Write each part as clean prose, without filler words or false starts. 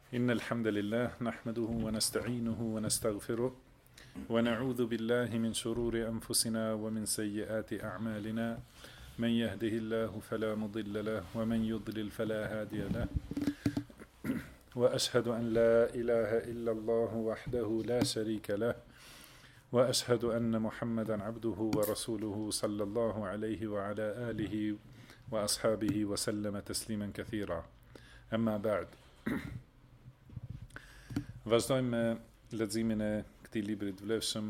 إن الحمد لله نحمده ونستعينه ونستغفره ونعوذ بالله من شرور أنفسنا ومن سيئات أعمالنا من يهده الله فلا مضل له ومن يضلل فلا هادي له وأشهد أن لا إله إلا الله وحده لا شريك له وأشهد أن محمدا عبده ورسوله صلى الله عليه وعلى آله وأصحابه وسلم تسليما كثيرا أما بعد. Vazhdojmë me leximin e këtij libri të vlefshëm,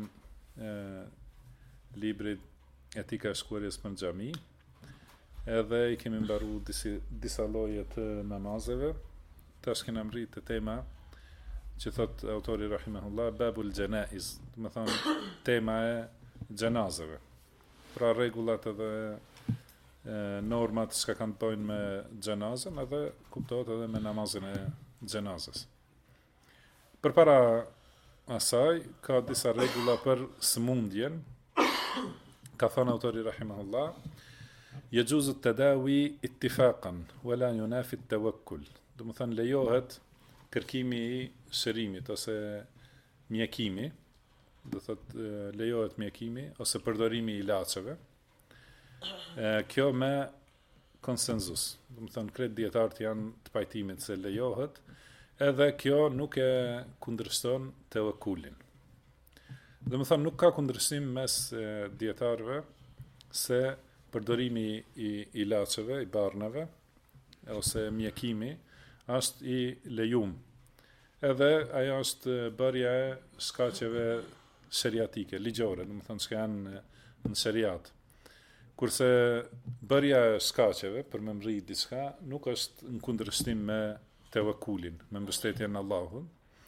librit Etika e shkuarjes për xhami, edhe I kemi mbaruar disa lloje të namazeve. Tash kemi mbrit te tema që thot autori rahimahullah babul janaiz, do të thonë tema e xhenazeve. Pra rregullat edhe normat që kanë të bëjnë me xhenazën, edhe kuptohet edhe me namazin e xhenazës. Përpara asaj, ka disa rregulla për sëmundjen. Ka thënë autori rahimahullah, yajuzu at-tadawi ittifaqan wala yunafi at-tawakkul. Do të thënë lejohet kërkimi I shërimit ose mjekimi, do thotë lejohet mjekimi ose përdorimi I ilaçeve. Kjo me konsenzus. Do të thënë krejt dietarët janë të pajtimit se lejohet. Edhe kjo nuk e kundërshton tevekkulin. Dhe më thënë, nuk ka kundërshtim mes dietarëve se përdorimi I ilaçeve, I barnave, ose mjekimi, është I lejum. Edhe ajo është bërja e shkaqeve sheriatike, ligjore, dhe më thënë, që janë në sheriat. Kurse bërja e shkaqeve, për me mri diçka, nuk është në kundërshtim me tevekkulin, me mbështetjen në Allahun.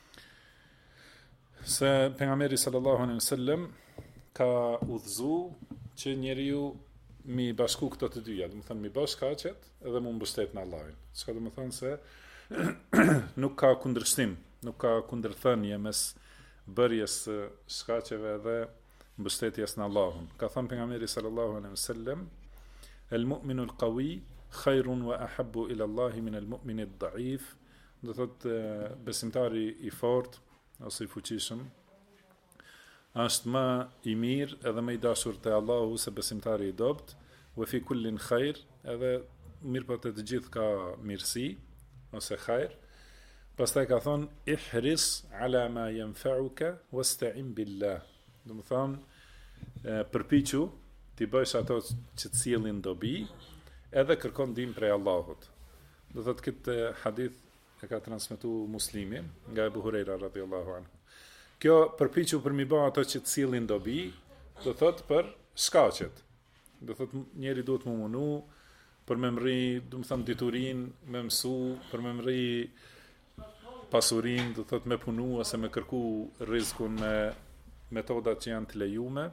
Se pejgamberi sallallahu alaihi wasallam ka udhëzu që njeriu mi bashku këto të dyja, do të thonë mi bash shkaqet edhe mu mbështet në Allahin. Çka do të thonë se nuk ka kundërshtim, nuk ka kundërthënie mes bërjes së shkaqeve dhe mbështetjes në Allahun. Ka thënë pejgamberi sallallahu alaihi wasallam, el-mu'minu al-qawi khairun wa ahabbu ila Allahi min al-mu'min ad-da'if. Do thot besimtari I fort ose I fuqishëm është më I mirë edhe më I dashur te Allahu se besimtari I dopt, wa fi kullin khair, edhe mirë po të gjithë ka mirësi ose khair. Pastaj ka thonë ihris ala ma yanfa'uka wasta'in billah. Do të thonë përpiqu ti bësh ato që të sjellin dobi, edhe kërkon ndihmë prej Allahut. Do thotë këtë hadith e ka transmetuar Muslimi nga Abu Huraira radhiyallahu anhu. Kjo përpiqu për mi bë ato që të sillin dobi, do thotë për shkaqet. Do thotë njeri duhet më munu për me mri, do të them diturin, me mësu, për me mri pasurin, do thotë me punu ose me kërku rrezikun me metodat që janë të lejume.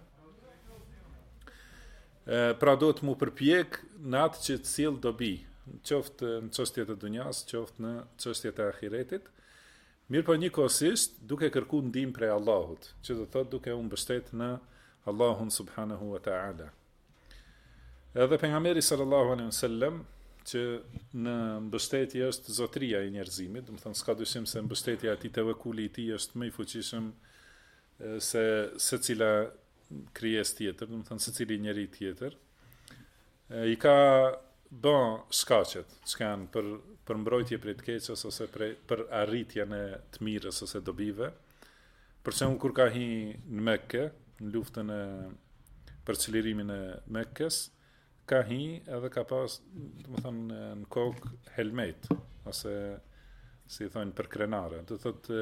Pra do të mu përpjek në atë që të sjell dobi, qoftë në çështjet e dunjas, qoftë në çështjet e ahiretit, mirë po njëkohësisht duke kërku ndihmë prej Allahut, që do thotë duke u mbështet në Allahun subhanahu wa ta'ala. Edhe pejgamberi sallallahu alaihi wasallam, që në mbështetje është zotëria e njerëzimit, do të thonë s'ka dyshim se mbështetja e tij tevekkuli I tij është më I fuqishëm se secila krijesë tjetër, do të thonë secili njeri tjetër, I ka bën shkaqet, që kanë për mbrojtje prej të keqes ose për arritjen e të mirës ose dobive. Për shembull kur ka hi në Mekke, në luftën për çlirimin e Mekkes, ka hi edhe ka pas, do të thonë në kokë helmet ose si thonë për krenare. Do thotë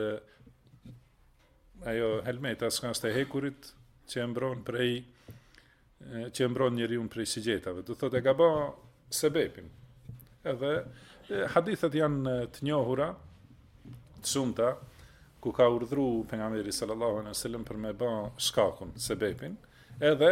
ajo helmeta që është e hekurit që e mbron njeriu prej sigjetave. Do thotë e ka bë sebepin. Edhe hadithet janë të njohura, të shumta, ku ka urdhëruar pejgamberi sallallahu alaihi wasallam për me bë shkakun, sebepin, edhe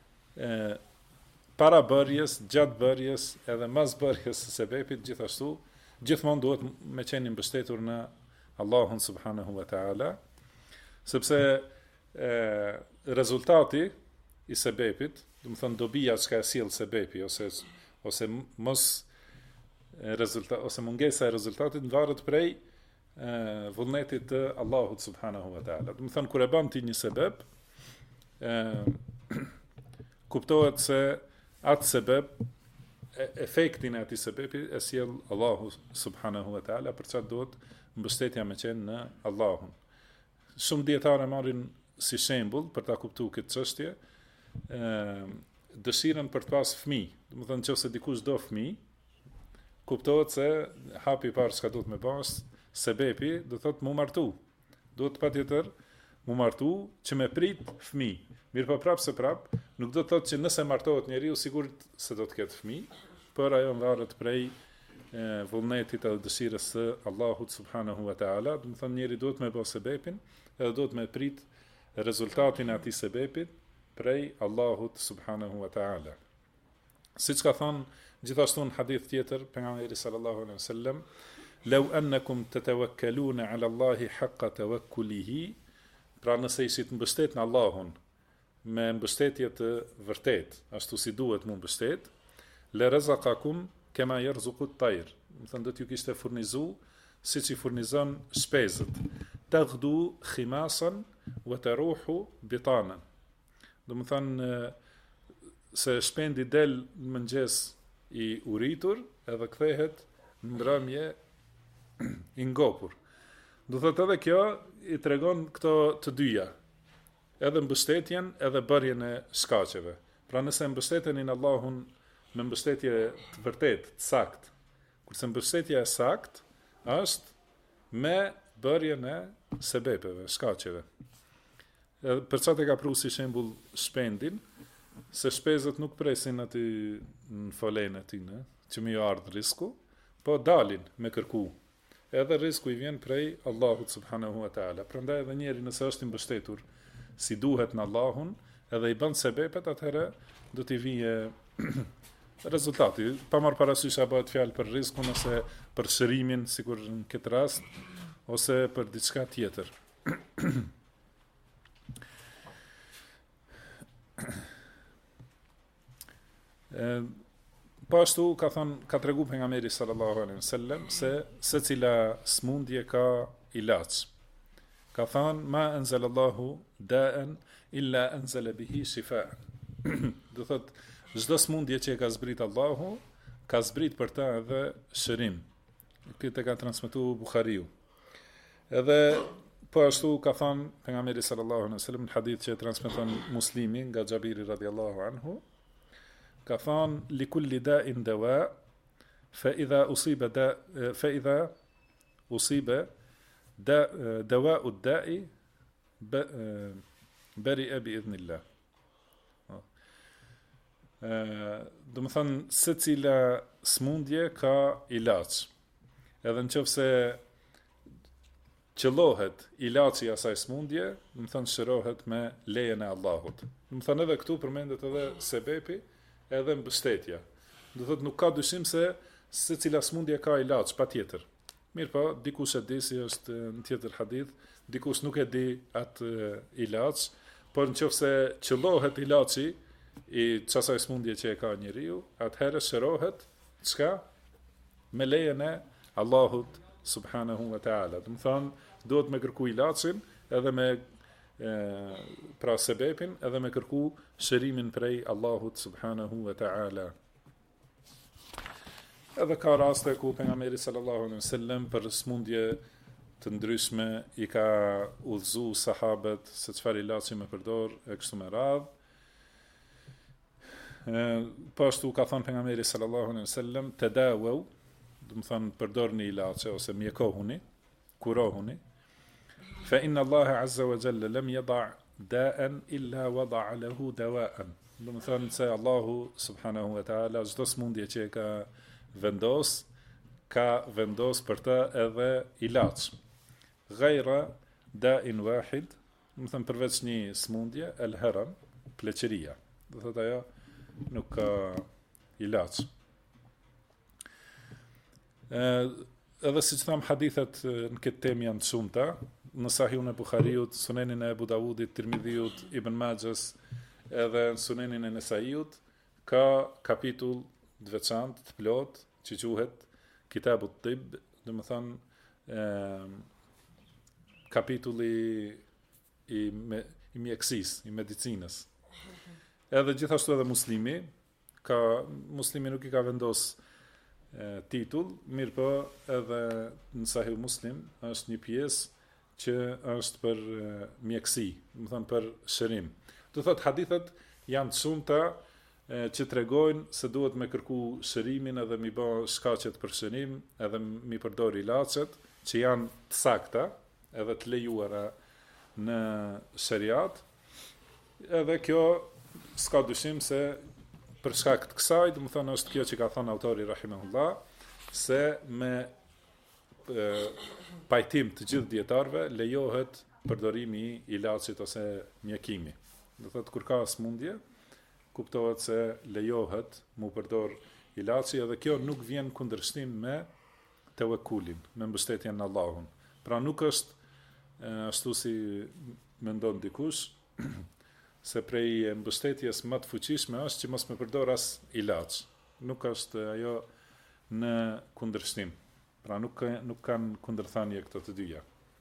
para bërjes, gjatë bërjes, edhe mas bërjes së sebepit, gjithashtu, gjithmonë duhet me qenë mbështetur në Allahun subhanahu wa ta'ala, sepse rezultati I sebepit, do të thonë dobia që ka sjell sebepi ose mos rezultat ose mungesa e rezultatit varet prej vullnetit të Allahut subhanahu wa taala. Do të thonë kur e bën ti një sebeb, kuptohet se atë sebeb, efektin e atij sebebi e sjell Allahu subhanahu wa taala, për çfarë duhet mbështetja me qenë në Allahun. Shumë dietarë marrin si shembull për ta kuptuar këtë çështje, dëshirën për të pas fëmijë. Do të thonë nëse dikush do fëmijë, kuptohet se hapi i parë çka duhet me pas, sebebi do thotë mu martu. Duhet patjetër mu martu që me prit fëmijë. Mirë po prapë se prapë, nuk do të thotë që nëse martohet njeriu sigurt se do të ketë fëmijë, por ajo varet prej vullnetit edhe dëshirës së Allahut subhanahu wa taala. Do të thonë njeriu duhet me bëj sebepin, edhe duhet me prit rezultatin e atij sebepit prej Allahut subhanahu wa taala. Siç ka thënë gjithashtu në hadith tjetër pejgamberi sallallahu alaihi wasallam, "Law annakum tatawakkaluna ala Allahi haqqa tawakkulihi", pra nëse ishit mbështet në Allahun me mbështetje të vërtet, ashtu si duhet mu mbështet, "la razaqakum kama yarzuqu at-tayr", do të thonë do t'ju kishte furnizu siç i furnizon shpezët, "taghdu khimasan wa taruhu bitanan", do të thonë se shpendi del në mëngjes i uritur edhe kthehet në mbrëmje i ngopur. Do thotë edhe kjo i tregon këto të dyja, edhe mbështetjen edhe bërjen e shkaqeve. Pra nëse mbështeteni në Allahun me mbështetje të vërtet, të sakt, kurse mbështetja e sakt është me bërjen e sebepeve, shkaqeve. Për çfarë e ka pru si shembull shpendin, se shpezët nuk presin aty në folen e tyne, që mi ardhë risku, po dalin me kërku. Edhe risku i vjen prej Allahut subhanahu wa taala. Prandaj edhe njeri nëse është i mbështetur si duhet në Allahun, edhe i bën sebepet, atëherë do t'i vijë rezultati. Pa marrë parasysh a bëhet fjalë për rrezikun ose për shërimin, sikur në këtë rast, ose për diçka tjetër. Po ashtu ka tregu pejgamberi sallallahu alaihi wasallam se secila smundje ka ilaç. Ka thënë ma anzalallahu da'an illa anzala bihi shifaan. Do thotë çdo smundje që e ka zbrit Allahu, ka zbrit për ta edhe shërim. Këtë ka transmetuar Buhariu. Edhe po ashtu ka thënë pejgamberi sallallahu alaihi wasallam në hadith që e transmeton Muslimi nga Xhabiri radhiyallahu anhu, ka thënë li kulli da'in dawa fa idha usiba dawa'u ad-da'i bari'a bi idhnillah. Do të thënë secila smundje ka ilaç. Edhe nëse qëllohet ilaçi i asaj smundje, do të thënë shërohet me lejen e Allahut. Do të thënë edhe këtu përmendet edhe sebepi, edhe mbështetja. Do thotë nuk ka dyshim se secila smundje ka ilaç, patjetër. Mirë po, dikush e di si është në tjetër hadith, dikush nuk e di atë ilaç, por nëse qëllohet ilaçi i çasaj smundje që e ka njeriu, atëherë shërohet çka? Me lejen e Allahut subhanahu wa taala. Do të thonë, duhet me kërku ilaçin edhe me pra sebepin, edhe me kërku shërimin prej Allahut subhanahu wa ta'ala. Edhe ka raste ku pejgamberi sallallahu alaihi wasallam për smundje të ndryshme i ka udhëzu sahabët se çfarë ilaçi me përdor e kështu me radhë. Po ashtu ka thënë pejgamberi sallallahu alaihi wasallam tadawu, do të thonë përdorni ilaçe ose mjekohuni, kurohuni. Fa inna Allaha azza wa jalla lam yada' da'an illa wada'a lahu dawa'an. Do të thonë se Allahu subhanahu wa ta'ala çdo smundje që ka vendos për të edhe ilaç. Ghayra da'in wahid, do të thonë përveç një smundje, el-haram, pleqëria. Do thotë ajo nuk ka ilaç. Edhe si që thamë hadithet në këtë temë janë të shumta, në Sahihun e Buhariut, Sunenin e Abu Dawudit, Tirmidhiut, Ibn Majhës, edhe në Sunenin e Nesaiut, ka kapitull të veçantë, të plot, që quhet Kitabut Tibb, do të thonë kapitulli i mjekësisë, i medicinës. Edhe gjithashtu edhe muslimi nuk i ka vendos titull, mirë po edhe në Sahih Muslim është një pjesë që është për mjekësi, do të thonë për shërim. Do thotë hadithet janë të shumta që tregojnë se duhet me kërku shërimin edhe mi bë shkaqet për shërim, edhe mi përdor ilaçet që janë të sakta, edhe të lejuara në shariat. Edhe kjo s'ka dyshim se për shkak të kësaj, do të thonë është kjo që ka thënë autori rahimahullah, se me pajtim të gjithë dietarëve lejohet përdorimi i ilaçit ose mjekimi. Do thotë kur ka smundje, kuptohet se lejohet mu përdor ilaçi, edhe kjo nuk vjen kundërshtim me tawakkulin, me mbështetjen në Allahun. Pra nuk është ashtu si mendon dikush, se prej mbështetjes më të fuqishme është që mos me përdor as ilaç. Nuk është ajo në kundërshtim. Pra nuk kanë kundërthanje këto të dyja.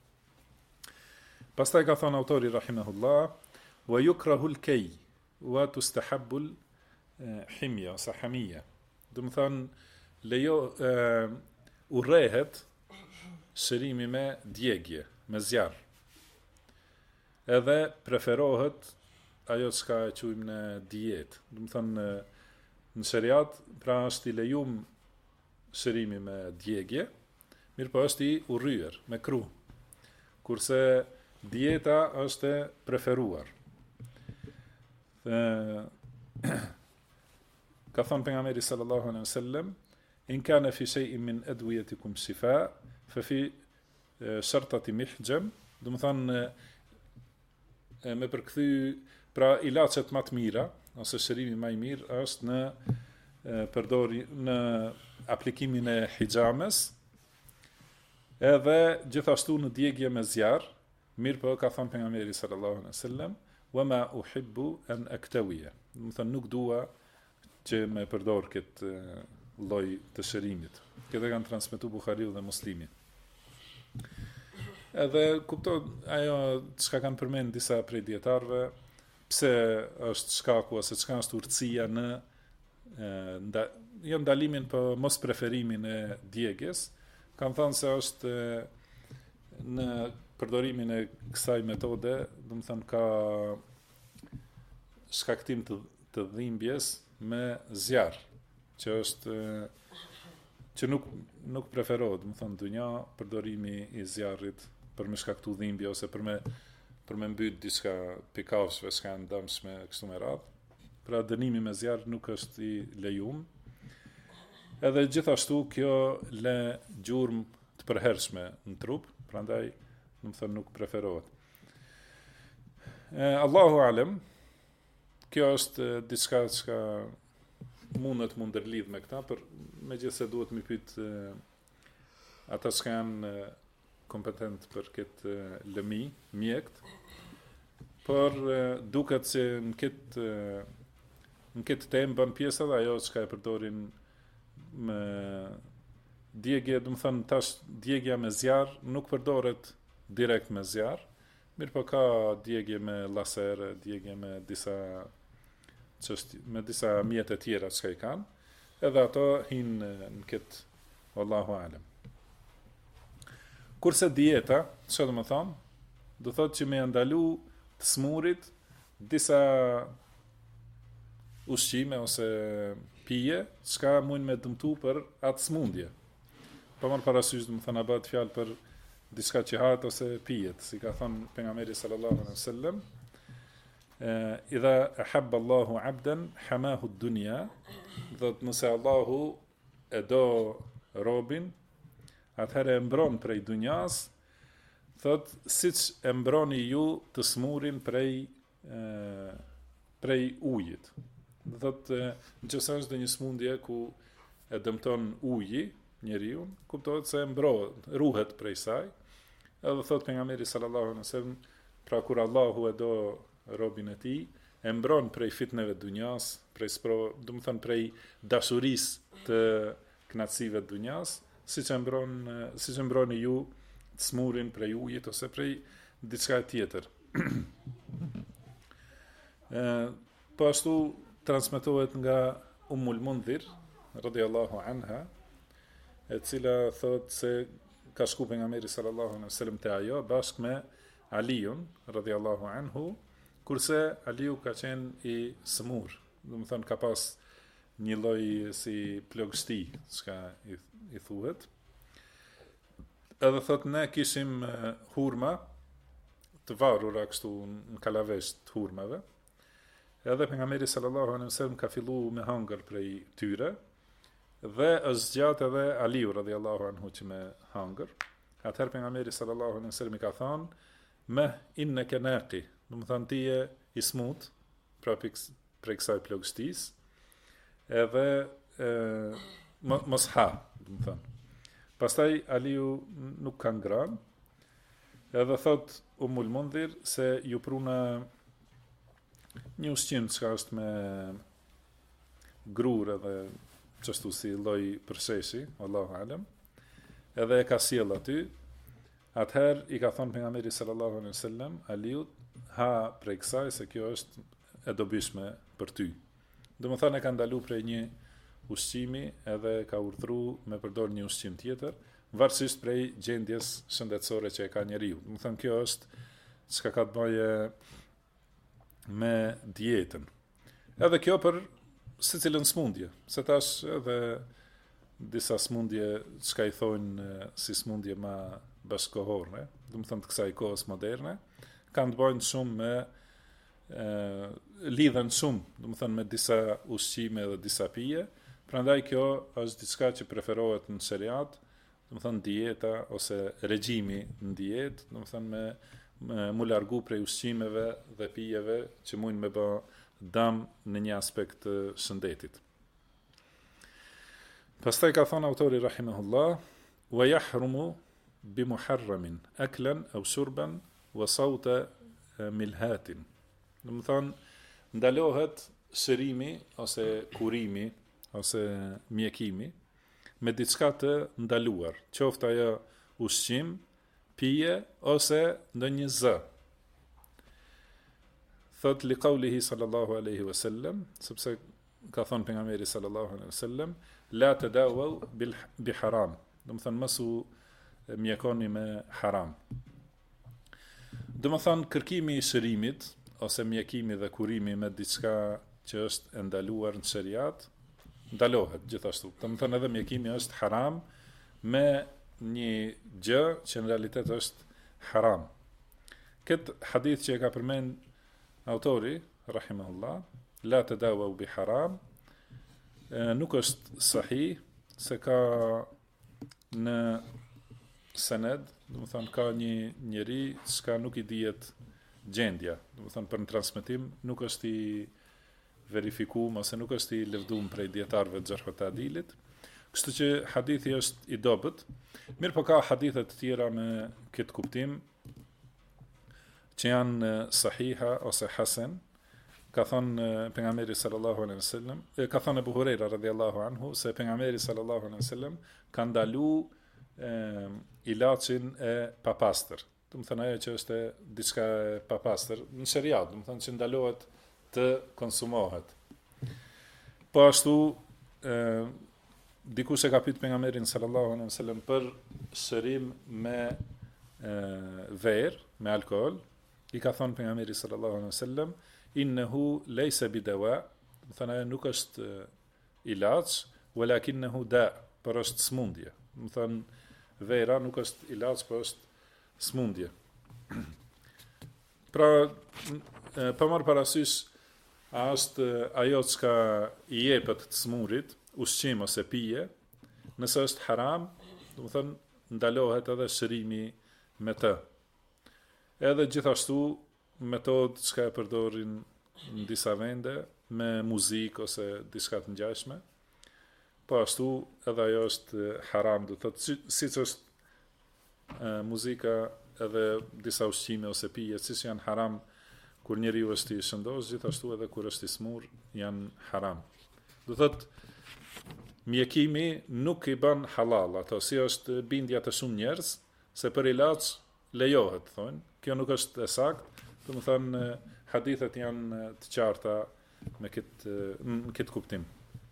Pastaj ka thënë autori rahimahullah, wa yukrahu al-kay wa tustahabbu al-himya, ose hamia. Do të thonë lejo urrehet shërimi me djegje, me zjarr. Edhe preferohet ajo çka e quajmë në dietë. Do të thonë në shariat pra është i lejum shërimi me djegje, mirë po është i urryer me kru. Kurse dieta është e preferuar. Ka thënë pejgamberi sallallahu alaihi wasallam, in kana fi shay'in min adwiyatikum shifa, fa fi shartati mihjam, do të thonë me përkthy pra ilaçet më të mira ose shërimi më i mirë është në aplikimin e hijames, edhe gjithashtu në djegje me zjarr, mirë po ka thënë pejgamberi sallallahu alaihi wasallam, wa ma uhibbu an aktawiya. Do të thonë nuk dua që me përdor këtë lloj të shërimit. Këtë kanë transmetuar Buhariu dhe Muslimi. Edhe kuptoj ajo çka kanë përmend disa prej dietarëve, pse është shkaku ose çka është urtësia në jo ndalimin për mos preferimin e djegjes. Kanë thënë se është në përdorimin e kësaj metode, do të thënë ka shkaktim të dhimbjes me zjarr, që është që nuk preferohet, do të thënë dunja përdorimi i zjarrit për me shkaktu dhimbje ose për me mbyt diçka pikafshme që kanë dëmshme kështu me radhë. Pra dënimi me zjarr nuk është i lejuar. Edhe gjithashtu kjo le gjurmë të përhershme në trup, prandaj do të thënë nuk preferohet. Allahu alem, kjo është diçka që mundet mu ndërlidh me këta, për megjithëse duhet mi pyet ata që janë kompetent për këtë lëmi, mjekt, por duket se në këtë temë bën pjesë edhe ajo që e përdorin me djegje, do të thënë tash djegja me zjarr nuk përdoret direkt me zjarr, mirë po ka djegje me laser, djegje me disa mjete tjera që i kanë, edhe ato hinë në këtë wallahu alem. Kurse dieta, çfarë do të thonë? Do thotë që me ndalu të smurit disa ushqime ose pije, çka mund me dëmtu për atë smundje. Pa marrë parasysh, do të thënë bëhet fjalë për diçka që hahet ose pijet, si ka thënë pejgamberi sallallahu alaihi wasallam, idha ahabba Allahu 'abdan hamahu ad-dunya, do të nëse Allahu e do robin, atëherë e mbron prej dunjas, thot siç e mbroni ju të smurin prej ujit. Do thot nëse është një smundje ku e dëmton uji njeriu, kuptohet se mbrohet, ruhet prej saj. Edhe thot pejgamberi sallallahu alaihi wasallam, pra kur Allahu e do robin e tij, e mbron prej fitneve të dunjas, do të thënë prej dashurisë të kënaqësive të dunjas, siç e mbroni ju të smurin prej ujit ose prej diçka tjetër. Po ashtu transmetohet nga Ummul Mundhir radhiyallahu anha, e cila thot se ka shku pejgamberi sallallahu alaihi wasallam te ajo bashkë me Aliun radhiyallahu anhu, kurse Aliu ka qenë i smur, do të thënë ka pas një lloj si plogështi, çka i thuhet. Edhe thot ne kishim hurma të varura kështu në kalavesh të hurmave. Edhe pejgamberi sallallahu alaihi wasallam ka filluar me hangër prej tyre dhe është zgjat edhe Aliu radhiyallahu anhu që me hangër. Atëherë pejgamberi sallallahu alaihi wasallam i ka thënë me innaka naqi, do të thënë ti je i smut pra prej kësaj plogështisë, edhe mos ha, do të thënë. Pastaj Aliu nuk ka ngrënë, edhe thot Ummul Mundhir se ju pruna një ushqim që është me grur edhe qështu si lloj përsheshi, Allahu alem, edhe e ka sjell aty. Atëherë i ka thonë pejgamberi sallallahu alaihi wasallam Aliut, ha prej kësaj se kjo është e dobishme për ty. Domethënë e ka ndalu prej një ushqimi edhe ka urdhëruar me përdor një ushqim tjetër, varësisht prej gjendjes shëndetësore që e ka njeriu. Domethënë kjo është çka ka të bëjë me dietën. Edhe kjo për secilën smundje, se tash edhe disa smundje çka i thonë si smundje ma bashkohore, do të thënë të kësaj kohës moderne, kanë të bëjnë shumë me lidhen shumë, do të thënë me disa ushqime dhe disa pije. Prandaj kjo është diçka që preferohet në shariat, do të thënë dieta ose regjimi në dietë, do të thënë me mu largu prej ushqimeve dhe pijeve që mujnë me bë dëm në një aspekt të shëndetit. Pastaj ka thonë autori rahimahullah, wa yahrumu bi muharramin aklan aw shurban wa sawta milhatin. Do të thonë ndalohet shërimi ose kurimi ose mjekimi me diçka të ndaluar, qoftë ajo ushqim, pije ose ndonjë zë. Thot li qawlihi sallallahu alaihi wasallam, sepse ka thonë pejgamberi sallallahu alaihi wasallam, la tadawu bi haram. Do të thonë mos u mjekoni me haram. Do të thonë kërkimi i shërimit ose mjekimi dhe kurimi me diçka që është e ndaluar në shariat, ndalohet gjithashtu. Do të thonë edhe mjekimi është haram me një gjë që në realitet është haram. Këtë hadith që e ka përmend autori rahimahullah, la tadawu bi haram, nuk është sahih, se ka në sened, do të thonë ka një njeri që nuk i dihet gjendja, do të thonë për në transmetim nuk është i verifikuar ose nuk është i lëvduar prej dietarëve të xharh ta'dilit. Kështu që hadithi është i dobët. Mirë po ka hadithe të tjera me këtë kuptim që janë sahiha ose hasan. Ka thonë pejgamberi sallallahu alaihi wasallam, ka thonë Abu Huraira radhiyallahu anhu se pejgamberi sallallahu alaihi wasallam ka ndaluar ilaçin e papastër. Do të thënë ajo që është diçka e papastër në shariat, do të thënë që ndalohet të konsumohet. Po ashtu dikush e ka pyet pejgamberin sallallahu alaihi wasallam për shërim me verë, me alkool, i ka thonë pejgamberi sallallahu alaihi wasallam innehu laysa bidawa, do të thënë nuk është ilaç, walakinnehu da, por është smundje. Do të thënë vera nuk është ilaç, por është smundje. Pra, pa marrë parasysh a është ajo çka i jepet të smurit, ushqim ose pije, nëse është haram, do të thënë ndalohet edhe shërimi me të. Edhe gjithashtu metodë që e përdorin në disa vende me muzikë ose diçka të ngjashme. Po ashtu edhe ajo është haram, do të thotë siç është muzika edhe disa ushqime ose pije, siç janë haram kur njeriu është i shëndos, gjithashtu edhe kur është i smur janë haram. Do thotë mjekimi nuk i bën halal, ato si është bindja të shumë njerëz, se për ilaç lejohet, thonë. Kjo nuk është e saktë, domethënë hadithet janë të qarta me këtë kuptim.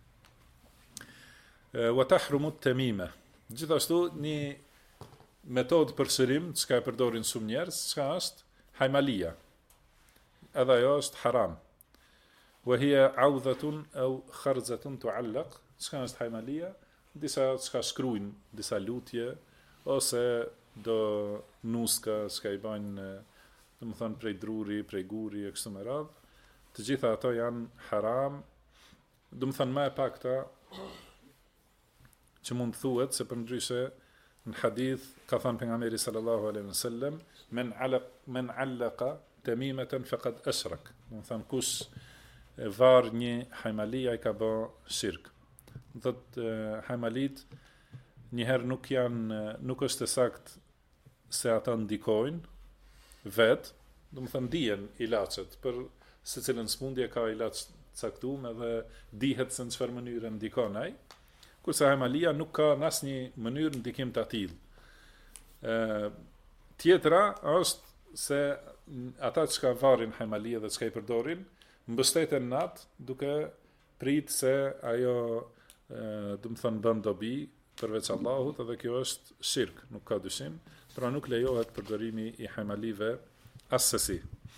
Wa tahrumu at-tamima. Gjithashtu një metodë për shërim, çka e përdorin shumë njerëz, çka është hajmalia. Edhe ajo është haram. Wa hiya audhatun aw kharzatun tu'allaq. Çka është hajmalia? Disa çka shkruajnë disa lutje ose do nuska çka i bajnë, domethënë prej druri, prej guri e kështu me radhë. Të gjitha ato janë haram. Domethënë më e pakta që mund thuhet se përndryshe në hadith ka thënë pejgamberi sallallahu alaihi wasallam men allaqa tamimatan faqad ashrak. Domethënë kush e varr një hajmali ai ka bë shirk. Do të hajmalit njëherë nuk është e saktë se ata ndikojnë vet, domethënë dihen ilaçet për secilën smundje ka ilaç caktuar edhe dihet se në çfarë mënyre ndikon ai. Kurse hajmalia nuk ka në asnjë mënyrë ndikim të atill. Tjetra është se ata që ka varrin hajmalia dhe që ka i përdorin, mbështeten natë duke prit se ajo domethënë bën dobi përveç Allahut, edhe kjo është shirk, nuk ka dyshim, pra nuk lejohet përdorimi i hajmalive asesi.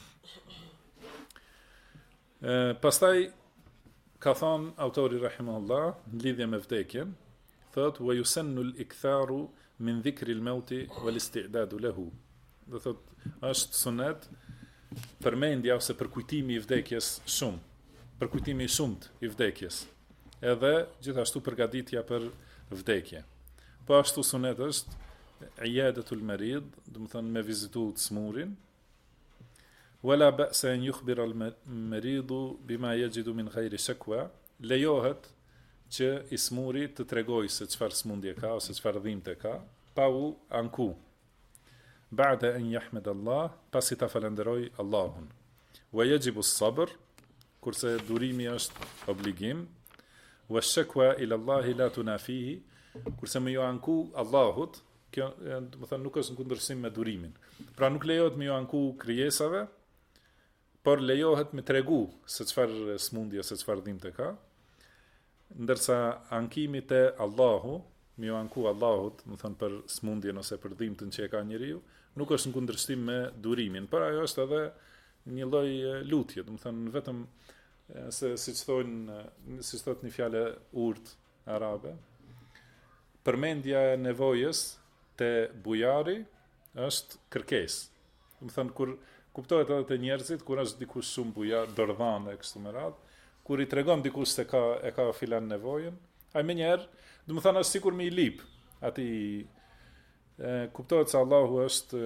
Pastaj ka thonë autori rahimahullah në lidhje me vdekjen, thot wa yusannu al-iktharu min dhikri al-mauti wal isti'dadu lahu. Do thot është sunet përmendja ose përkujtimi i vdekjes shumë, përkujtimi i shumt i vdekjes. Edhe gjithashtu përgatitja për vdekje. Po ashtu sunet është iyadatul marid, do të thonë me vizitu të smurin. Wala ba'sa an yukhbira al-maridu bima yajidu min ghayri shakwa. Lejohet që i smuri të tregojë se çfarë smundje ka ose çfarë dhimbje ka, pa u anku. Ba'da an yahmad Allah, pasi ta falenderoj Allahun. Wa yajibu as-sabr, kurse durimi është obligim. Wa shakwa ila Allah la tunafihi, kurse më ju anku Allahut, kjo do të thonë nuk është në kundërshtim me durimin. Pra nuk lejohet më ju anku krijesave, por lejohet me tregu se çfarë smundje, se çfarë dhimbje ka, ndërsa ankimi te Allahu, me ju anku Allahut, më thënë për smundjen ose për dhimbjen që e ka njeriu, nuk është në kundërshtim me durimin, por ajo është edhe një lloj lutje, do të thënë vetëm se siç thot një fjalë urtë arabe, përmendja e nevojës te bujari është kërkesë. Do të thënë kur kuptohet edhe te njerëzit kur është dikush shumë bujar, dordhane kështu me radhë, kur i tregon dikush se e ka filan nevojën, ai menjëherë, do të thonë është sikur me i lip. Aty kuptohet se Allahu është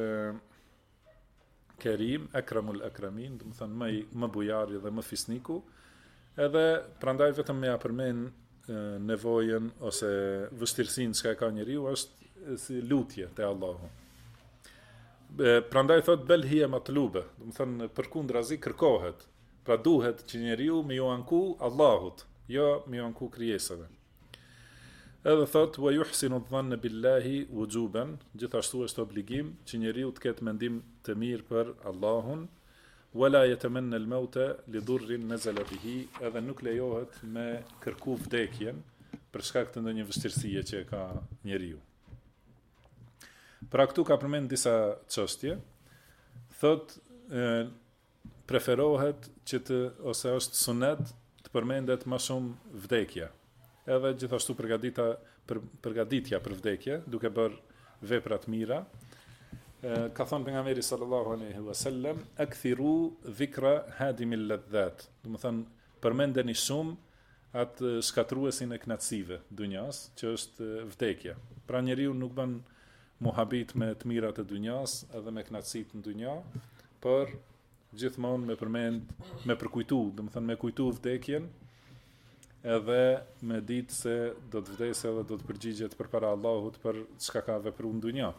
Kerim, Akramul Akramin, do të thonë më bujari dhe më fisniku, edhe prandaj vetëm me ja përmend nevojën ose vështirësinë që ka njeriu është si lutje te Allahu. Prandaj thot bel hiya matlube, do të thënë përkundrazi kërkohet. Pra duhet që njeriu me ju anku Allahut, jo me ju anku krijesave. Edhe thot wa yuhsinu dhanna billahi wujuban, gjithashtu është obligim që njeriu të ketë mendim të mirë për Allahun, wala yatamanna al-mauta li durrin nazala bihi, edhe nuk lejohet me kërku vdekjen për shkak të ndonjë vështirësie që ka njeriu. Pra këtu ka përmend disa çështje. Thot preferohet që ose është sunet të përmendet më shumë vdekja. Edhe gjithashtu përgatitja për vdekje, duke bërë vepra të mira. Ka thënë pejgamberi sallallahu alaihi wasallam, akthiru dhikra hadimil ladhat. Do të thënë përmendeni shumë atë shkatruesin e kënaqësive dunjas, që është vdekja. Pra njeriu nuk bën muhabit me të mirat e dunjas edhe me kënaqësitë në dunja, por gjithmonë me përkujtu, do të thënë me kujtu vdekjen, edhe me ditë se do të vdesë edhe do të përgjigjet përpara Allahut për çka ka vepruar në dunja.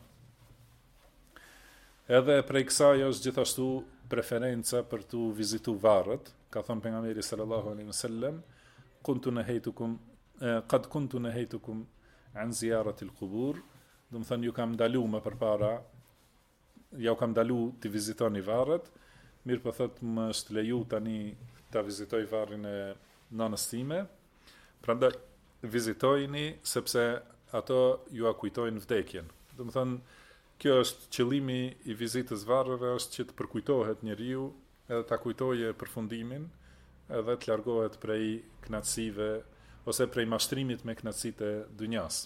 Edhe prej kësaj është gjithashtu preferenca për të vizitu varret, ka thënë pejgamberi sallallahu alaihi wasallam, qad kuntu nahaytukum an ziyarati al-qubur, do më thënë ju kam ndalu më përpara, ja u kam ndalu të vizitoni varret, mirë po thot më është leju tani ta vizitoj varrin e nanës time, prandaj vizitojini sepse ato ju a kujtojnë vdekjen. Do më thënë, kjo është qëllimi i vizitës varreve, është që të përkujtohet njeriu, edhe ta kujtoje përfundimin, edhe të largohet prej knatësive ose prej mashtrimit me knatësitë e dynjas.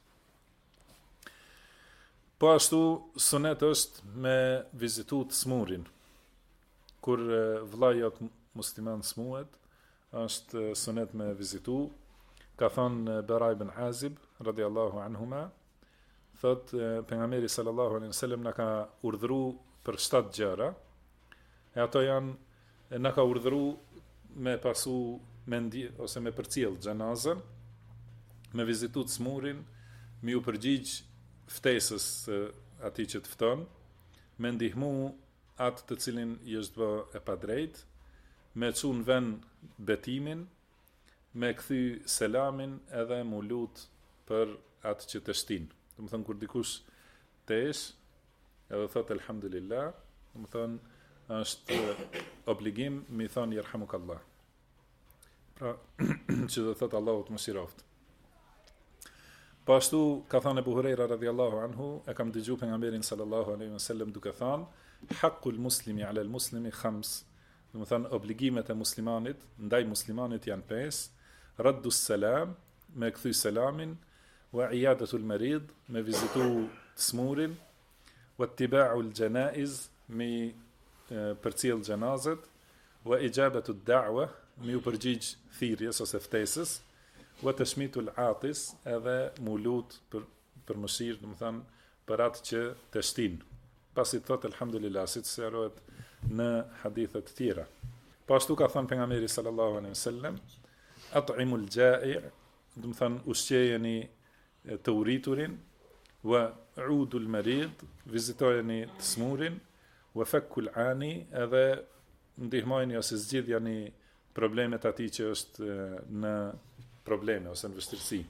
Po ashtu sunet është me vizitu të smurin. Kur vllai jot musliman smuhet, është sunet me vizitu. Ka thënë Bara ibn Azib radiallahu anhuma, thot pejgamberi sallallahu alaihi wasallam na ka urdhëruar për 7 gjëra, e ato janë na ka urdhëruar me pasu ose me përcjell xhenazën, me vizitu të smurin, me u përgjigj ftesës atij që të fton, me ndihmu atë të cilin i është bë e padrejt, me çu në vend betimin, me kthy selamin edhe mu lut për atë që të shtin. Do të thënë kur dikush tesh, edhe thot elhamdulillah, do të thënë është obligim mi thon yerhamukallah. Pra, që do thot Allahu të mëshiroft. Po ashtu ka thënë Abu Huraira radhiyallahu anhu, e kam dëgjuar pejgamberin sallallahu alaihi wasallam duke thënë, haqqul muslimi ala al muslimi khams. Do të thënë obligimet e muslimanit ndaj muslimanit janë 5: raddu selam, me kthy selamin, wa iyadatul marid, me vizitu të smurin, wa ittiba'u al janaiz, me përcjell xhenazet, wa ijabatu ad-da'wa, me u përgjigj thirrjes ose ftesës, wa tashmitu al-atis, edhe mu lut për mëshirë, do të thënë për atë që të shtin. Pasi thot elhamdulillah, si të sqarohet në hadithe të tjera. Po ashtu ka thënë pejgamberi sallallahu alaihi wasallam, at'imul ja'i', do të thënë ushqejeni të uriturin, wa udul marid, vizitojeni të smurin, wa fakkul ani, edhe ndihmojeni ose zgjidhjani problemet atij që është në probleme ose në vështirësi.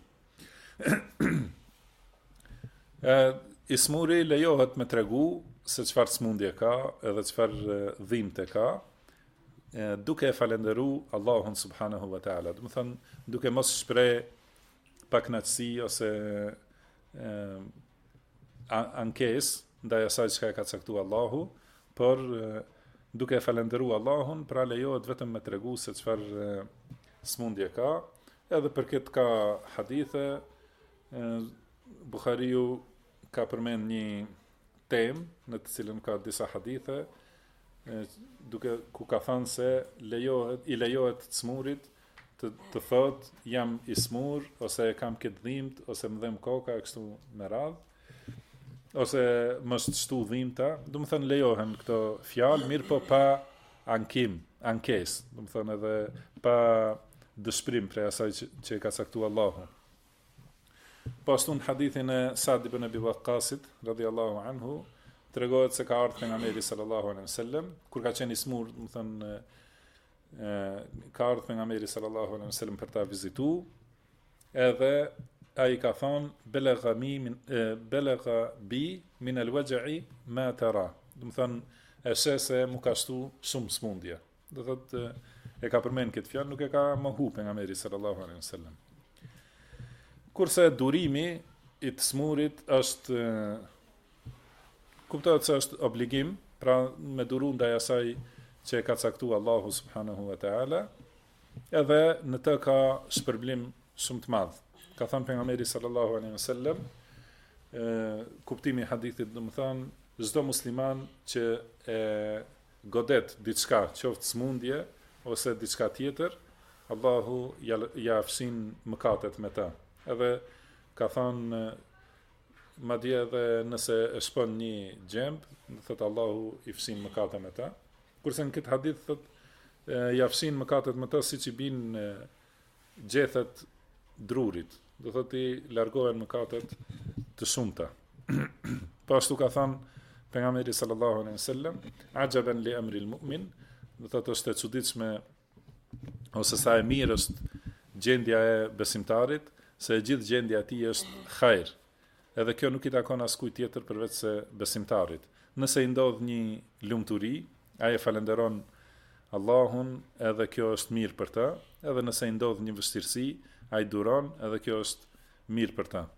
Ismuri lejohet me tregu se çfarë smundje ka edhe çfarë dhimbte ka, duke e falenderu Allahun subhanahu wa ta'ala. Do të thënë duke mos shpreh paknatësi ose ankesë ndaj asaj çka e ka caktuar Allahu, por duke e falenderu Allahun, pra lejohet vetëm me tregu se çfarë smundje ka. Edhe për këtë ka hadithe, Buhariu ka përmend një temë në të cilën ka disa hadithe, ku ka thënë se i lejohet të smurit të thot jam i smur, ose kam këtë dhimt, ose më dhem koka e kështu me radhë, ose më shtu dhimta, do të thënë lejohen këto fjalë, mirë po pa ankesë, do të thënë edhe pa dëshpërim prej asaj që ka caktuar Allahu. Po ashtu në hadithin e Sa'd ibn Abi Waqqasit radhiyallahu anhu, tregohet se ka ardhur pejgamberi sallallahu alaihi wasallam, kur ka qenë i smur, do të thënë ka ardhur pejgamberi sallallahu alaihi wasallam për ta vizitu, edhe ai ka thonë belagha bi min al-waj'i ma tara. Do të thënë e sheh se mu ka shtu shumë smundje. Do thotë e ka përmend këtë fjalë, nuk e ka mohu pejgamberi sallallahu alaihi wasallam. Kurse durimi i të smurit është kuptohet se është obligim, pra me duru ndaj asaj që e ka caktuar Allahu subhanahu wa ta'ala, edhe në të ka shpërblim shumë të madh. Ka thënë pejgamberi sallallahu alaihi wasallam, kuptimi i hadithit do të thonë, çdo musliman që e godet diçka, qoftë smundje ose diçka tjetër, Allahu ja fshin mëkatet me ta. Edhe ka thënë madje edhe nëse e shpon një gjemb, do thotë Allahu i fshin mëkatet me ta. Kurse në këtë hadith thotë ja fshin mëkatet me ta siç i bin gjethet drurit. Do thotë i largohen mëkatet të shumta. Po ashtu ka thënë pejgamberi sallallahu alaihi wasallam, ajaban li amri al-mu'min, do thotë është e çuditshme ose sa e mirë është gjendja e besimtarit, se gjithë gjendja e tij është hajr. edhe kjo nuk I takon askujt tjetër përveç se besimtarit. Nëse I ndodh një lumturi, ai e falenderon Allahun, edhe kjo është mirë për ta, edhe nëse I ndodh një vështirësi, ai duron, edhe kjo është mirë për ta.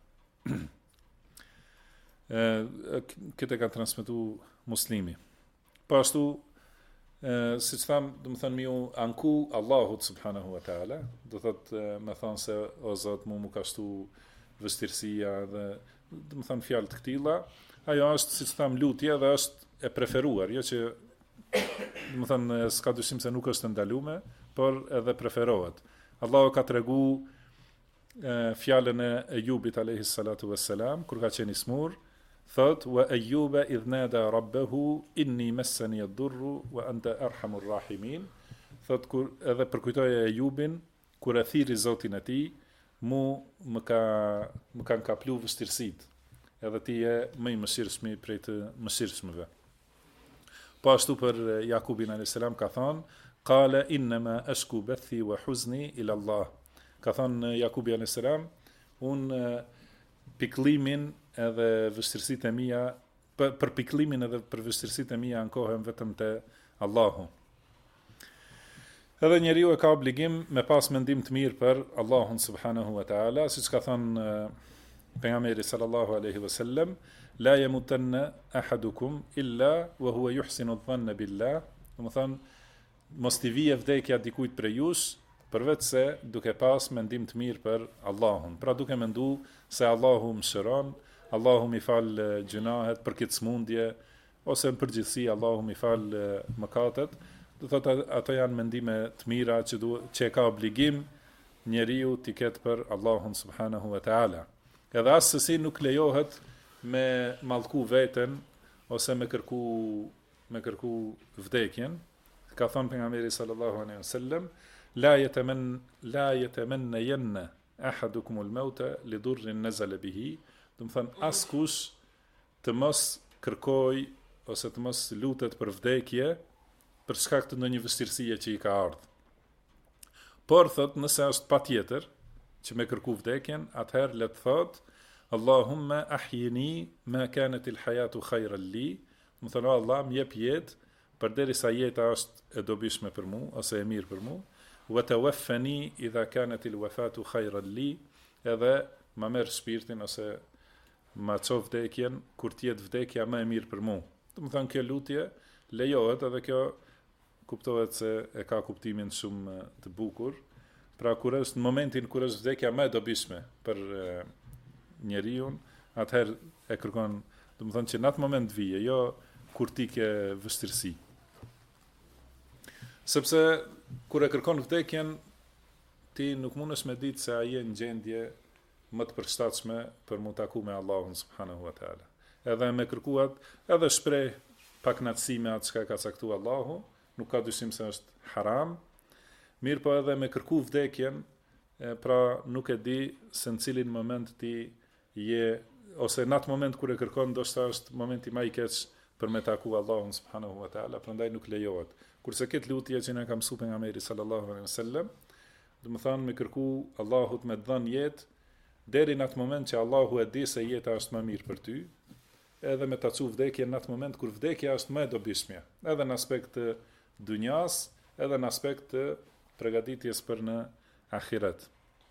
Këtë ka transmetuar Muslimi. Po ashtu, siç tham, do të thënë mi u anku Allahut subhanahu wa taala, do thotë me thonë se o Zot mu ka shtu vështirësia dhe do të thënë fjalë të këtilla, ajo është siç tham lutje dhe është e preferuar, jo që do të thënë s'ka dyshim se nuk është ndaluar, por edhe preferohet. Allahu ka tregu fjalën e Ejubit alayhi salatu wassalam kur ka qenë I smur, thot wa Ejuba idh nada rabbahu inni massani ad-durru wa anta arhamur rahimin. Thot kur edhe përkujtoi Ejubin kur e thirri Zotin e tij, më kanë kaplu vështirësitë. Edhe ti je më I mëshirshmi prej të mëshirshmëve. Po ashtu për Jakubin alayhis salam ka thonë, qala inma ashku bathi wa huzni ila Allah. Ka thonë Jakubi alayhis salam, unë pikëllimin edhe vështirësitë e mia, për pikëllimin edhe për vështirësitë e mia ankohem vetëm te Allahu. Edhe njeriu e ka obligim me pas mendim të mirë për Allahun subhanahu wa taala, siç ka thënë pejgamberi sallallahu alaihi wasallam, la yamutanna ahadukum illa wa huwa yuhsinu adh-dhanna billah. Do të thënë mos t'i vijë vdekja dikujt prej jush, përveç se duke pas mendim të mirë për Allahun. Pra duke mendu se Allahu mëshiron, Allahu mi fal gjunahet për këtë smundje, ose në përgjithësi Allahu mi fal mëkatet. Do thotë ato janë mendime të mira që ka obligim njeriu t'i ketë për Allahun subhanahu wa taala. Edhe asësi nuk lejohet me mallku veten ose me kërku vdekjen. Ka thënë pejgamberi sallallahu alaihi wasallam, la yatamanna yanna ahadukum al-mauta li durrin nazala bihi. Do të thënë askush të mos kërkoj ose të mos lutet për vdekje për shkak të ndonjë vështirësie që I ka ardhur. Por thot nëse është patjetër që me kërku vdekjen, atëherë le të thot Allahumma ahyini ma kanat al-hayatu khayran li. Do të thonë Allah më jep jetë përderisa jeta është e dobishme për mua ose e mirë për mua. Wa tawaffani idha kanat al-wafatu khayran li. Edhe ma merr shpirtin ose ma çov vdekjen kur të jetë vdekja më e mirë për mua. Do të thonë kjo lutje lejohet edhe kjo kuptohet se e ka kuptimin shumë të bukur. Pra kur është në momentin kur është vdekja më e dobishme për njeriu, atëherë e kërkon, do të thonë që në atë moment vije, jo kur ti ke vështirësi. Sepse kur e kërkon vdekjen, ti nuk mundesh me ditë se ai në gjendje më të përshtatshme për mu taku me Allahun subhanahu wa taala. Edhe me kërkuat, edhe shpreh pak natësi me atë çka ka caktuar Allahu, nuk ka dyshim se është haram. Mirë po edhe me kërku vdekjen, pra nuk e di se në cilin moment ti je, ose në atë moment kur e kërkon, ndoshta është momenti më I keq për me taku Allahun subhanahu wa taala, prandaj nuk lejohet. Kurse këtë lutje që na ka mësuar pejgamberi sallallahu alaihi wasallam, do të thonë me kërku Allahut me dhënë jetë deri në atë moment që Allahu e di se jeta është më mirë për ty, edhe me tacu vdekjen në atë moment kur vdekja është më e dobishme, edhe në aspekt të dunjas, edhe në aspekt të përgatitjes për në ahiret.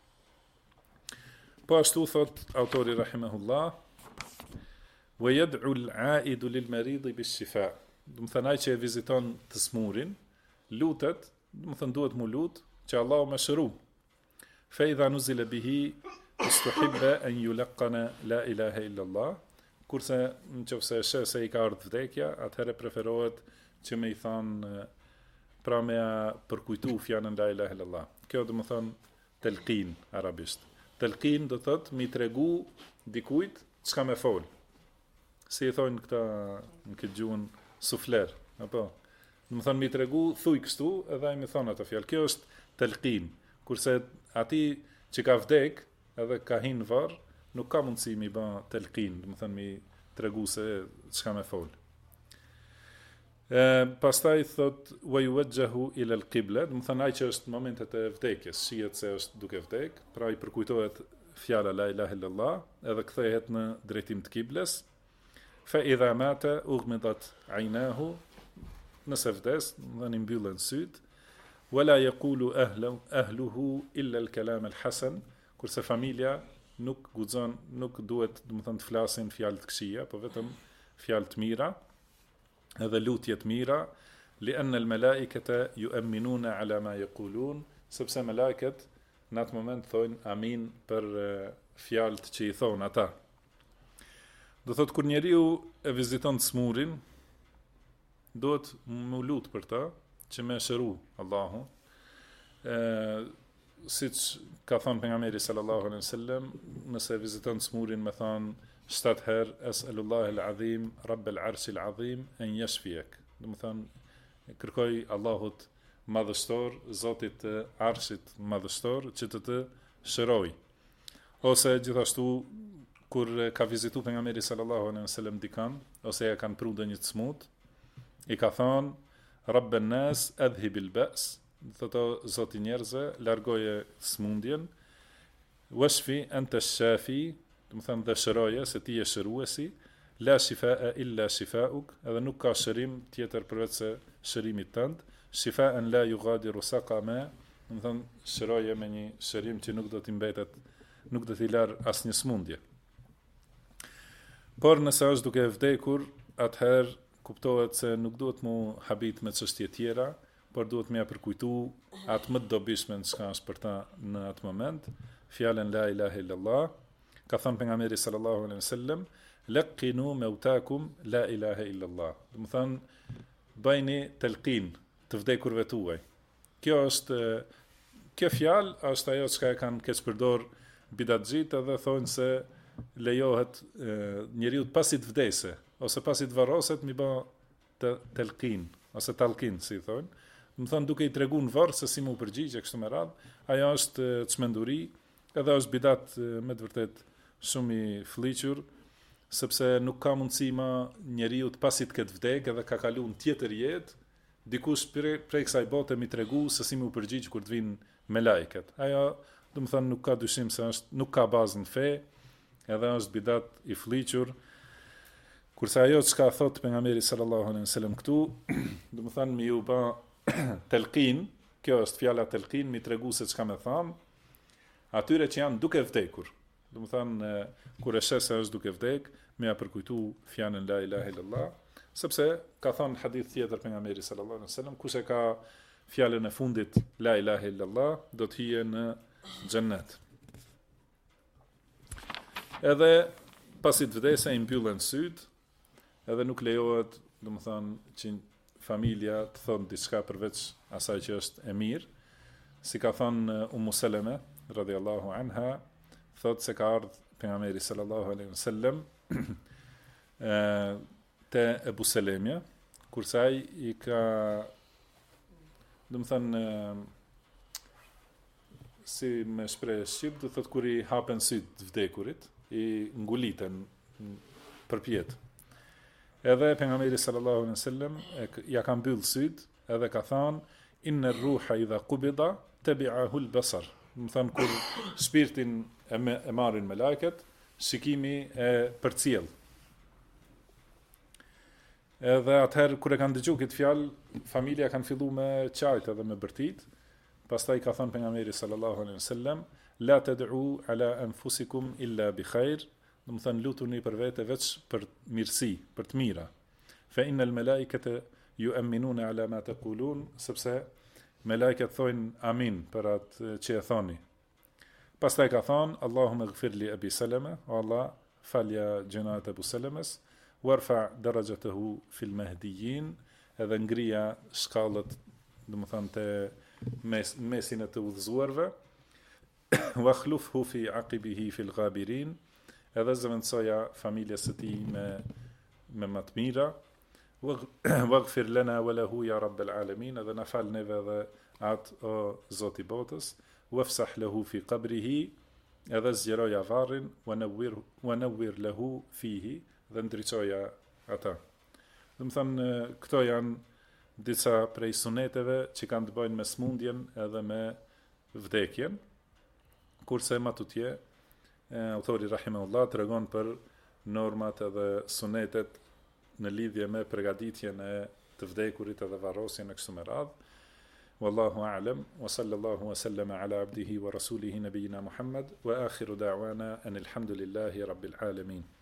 Po ashtu thot autori rahimahullah, wa yad'u al-'a'idu lil-marid bis-shifa. Do të thënë ai që e viziton të smurin, lutet, do të thënë duhet mu lut që Allahu më shëru. Fa idha nuzila bihi istuhibba an yulqana la ilaha illa Allah. Kurse nëse sheh se I ka ardhur vdekja, atëherë preferohet që me I thonë pra me përkujtu fjalën la ilaha illa Allah. Kjo do të thonë telqin arabisht. Telqin do thotë mi tregu dikujt çka me fol. Si I thonë këta në këtë gjuhën sufler, apo. Do të thonë mi tregu thuj kështu edhe ai më thon ato fjalë. Kjo është telqin. Kurse ati që ka vdek edhe ka hin varr, nuk ka mundësi mi bë telqin, do të thonë mi tregu se çka me fol. Pastaj thot wa yuwajjahu ila al-qibla, do të thonë ai që është në momentet e vdekjes, shihet se është duke vdek, pra I përkujtohet fjala la ilaha illallah, edhe kthehet në drejtim të kibles. Fa idha mata ughmidat aynahu, nëse vdes, dhe një mbyllen syt, wala yaqulu ahluhu illa al-kalam al-hasan, kurse familja nuk guxon, nuk duhet, domethënë, të flasin fjalë të këqija, po vetëm fjalë të mira, edhe lutje të mira, li'anna al-malaikata yu'minuna ala ma yaqulun, sepse melajket në atë moment thojnë amin për fjalët që i thonë ata. Do thot, kur njeriu e viziton smurin, duhet mu lut për ta, që me shëru Allahu. Siç ka thënë pejgamberi sallallahu alaihi wasallam, nëse e viziton smurin me thënë 7 herë es'alullahi al-azim, rabbel arshil azim, an yashfiyak. Do të thënë, kërkoj Allahut madhështor, Zotit të arshit madhështor, që të shëroj. Ose gjithashtu, kur ka vizitu pejgamberi sallallahu alaihi wasallam dikan, ose ja kanë pru ndonjë smut, i ka thonë, Rabben nas adhibil ba's, thotë, Zoti njerëzve, largoje smundjen, washfi anta shafi, do të thënë, dhe shëroje, se ti je shëruesi, la shifaa illa shifauk, edhe nuk ka shërim tjetër përveç se shërimit tënd, shifaan la yughadiru saqama, do të thënë, shëroje me një shërim që nuk do t'i mbetet, nuk do t'i larë asnjë smundje. Por nëse është duke vdekur, atëherë kuptohet se nuk duhet mu habit me çështje tjera, por duhet me ja përkujtu atë më të dobishme që është për ta në atë moment, fjalën la ilaha illallah. Ka thënë pejgamberi sallallahu alaihi wasallam, laqinu mautakum la ilaha illallah. Do të thënë, bëjni telqin të vdekurve tuaj. Kjo fjalë është ajo që kanë keq përdor bidatxhit, edhe thonë se lejohet njeriu pasi të vdese ose pasi të varroset mi bë telqin ose talqin, si thonë. Do të thënë, duke i treguar në varr se si mu përgjigje kështu me radhë. Ajo është çmenduri, edhe është bidat me të vërtet shumë i fliqur, sepse nuk ka mundësi ma njeriu të pasi të ketë vdek edhe ka kalu në tjetër jetë, dikush prej kësaj bote mi tregu se si mu përgjigj kur të vinë me lajket. Ajo, do të thënë, nuk ka dyshim se nuk ka bazë në fe, edhe është bidat i fliqur. Kurse ajo që ka thot pejgamberi sallallahu alaihi wasallam këtu, do të thënë, mi u bë telqin, kjo është fjala telqin, mi tregu se çka më tham, atyre që janë duke vdekur. Do të thënë, kur e sheh se është duke vdek, më ja përkujtu fjalën la ilaha illallah, sepse ka thënë hadith tjetër pejgamberi sallallahu alaihi wasallam, kush e ka fjalën e fundit la ilaha illallah, do të hije në xhennet. Edhe pasi të vdesë i mbyllen syt, edhe nuk lejohet, do të thënë, që familja të thonë diçka përveç asaj që është e mirë, si ka thënë Ummu Seleme radhiyallahu anha, thotë se ka ardhur pejgamberi sallallahu alaihi wasallam te Ebu Selemja, kurse ai i ka, do të thënë, si me shprehje shqip, do thotë kur i hapen syt të vdekurit, i nguliten përpjet. Edhe pejgamberi sallallahu alaihi wasallam ja ka mbyll syt, edhe ka thënë inna ar-ruha idha qubida tabi'ahu al-basar. Do të thënë, kur shpirtin e marrin me lajket, shikimi e përcjell. Edhe atëherë kur e kanë dëgjuar këtë fjalë, familja kanë filluar me çajt edhe me bërtit. Pastaj ka thënë pejgamberi sallallahu alaihi wasallam, la tad'u ala anfusikum illa bi khair. Do të thënë, lutuni për vete veç për mirësi, për të mira. Fa innal malaikata yu'minuna ala ma taqulun, sepse melajket thojnë amin për atë që e thoni. Pastaj ka thonë, Allahumma ighfir li Abi Salama, o Allah, falja gjënat Abu Salames, warfa darajatahu fil mahdiyyin, edhe ngrija shkallët, do të thënë, të mesin e të udhëzuarve, wa akhlufhu fi aqibihi fil ghabirin, edhe zëvendësoja familjes së tij me më të mira, waghfir lana wa lahu ya rabbal alamin, edhe na fal neve dhe atë, o Zoti i botës, wafsah lahu fi qabrihi, edhe zgjeroja varrin, wa nawwir lahu fihi, dhe ndriçoja ata. Do të thënë, këto janë disa prej suneteve që kanë të bëjnë me smundjen edhe me vdekjen, kurse më tutje Autori rahimahullah tregon për normat edhe sunetet në lidhje me përgatitjen e të vdekurit edhe varrosjen e kështu me radhë. Wallahu a'lam wa sallallahu wa sallama ala abdihi wa rasulihi nabiyina Muhammad wa akhiru da'wana anil hamdulillahi rabbil alamin.